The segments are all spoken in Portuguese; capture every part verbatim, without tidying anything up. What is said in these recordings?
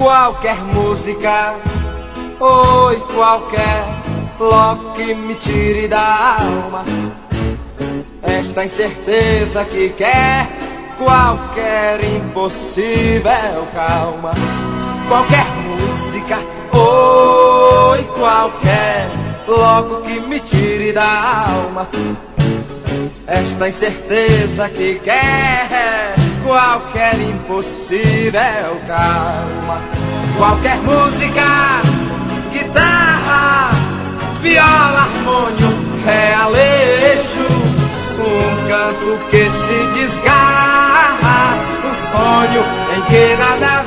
Qualquer música, oi, qualquer, logo que me tire da alma esta incerteza que quer qualquer impossível calma. Qualquer música, oi, qualquer, logo que me tire da alma esta incerteza que quer qualquer impossível calma. Qualquer música, guitarra, viola, harmônio, realejo, um canto que se desgarra, um sonho em que nada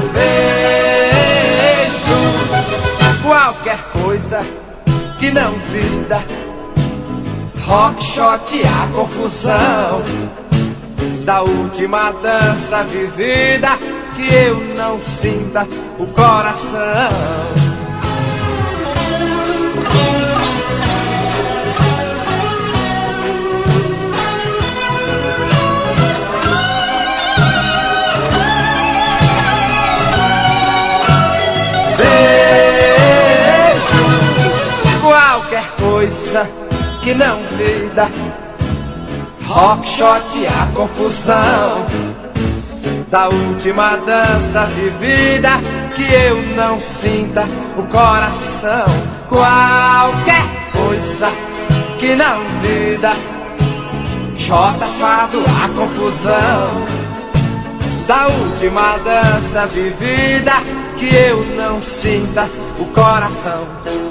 vejo. Qualquer coisa que não vida, rock, shot, a confusão da última dança vivida, que eu não sinta o coração. Beijo, qualquer coisa que não vida, rock, shot, a confusão da última dança vivida, que eu não sinta o coração. Qualquer coisa que não vida, chota, fado, a confusão da última dança vivida, que eu não sinta o coração.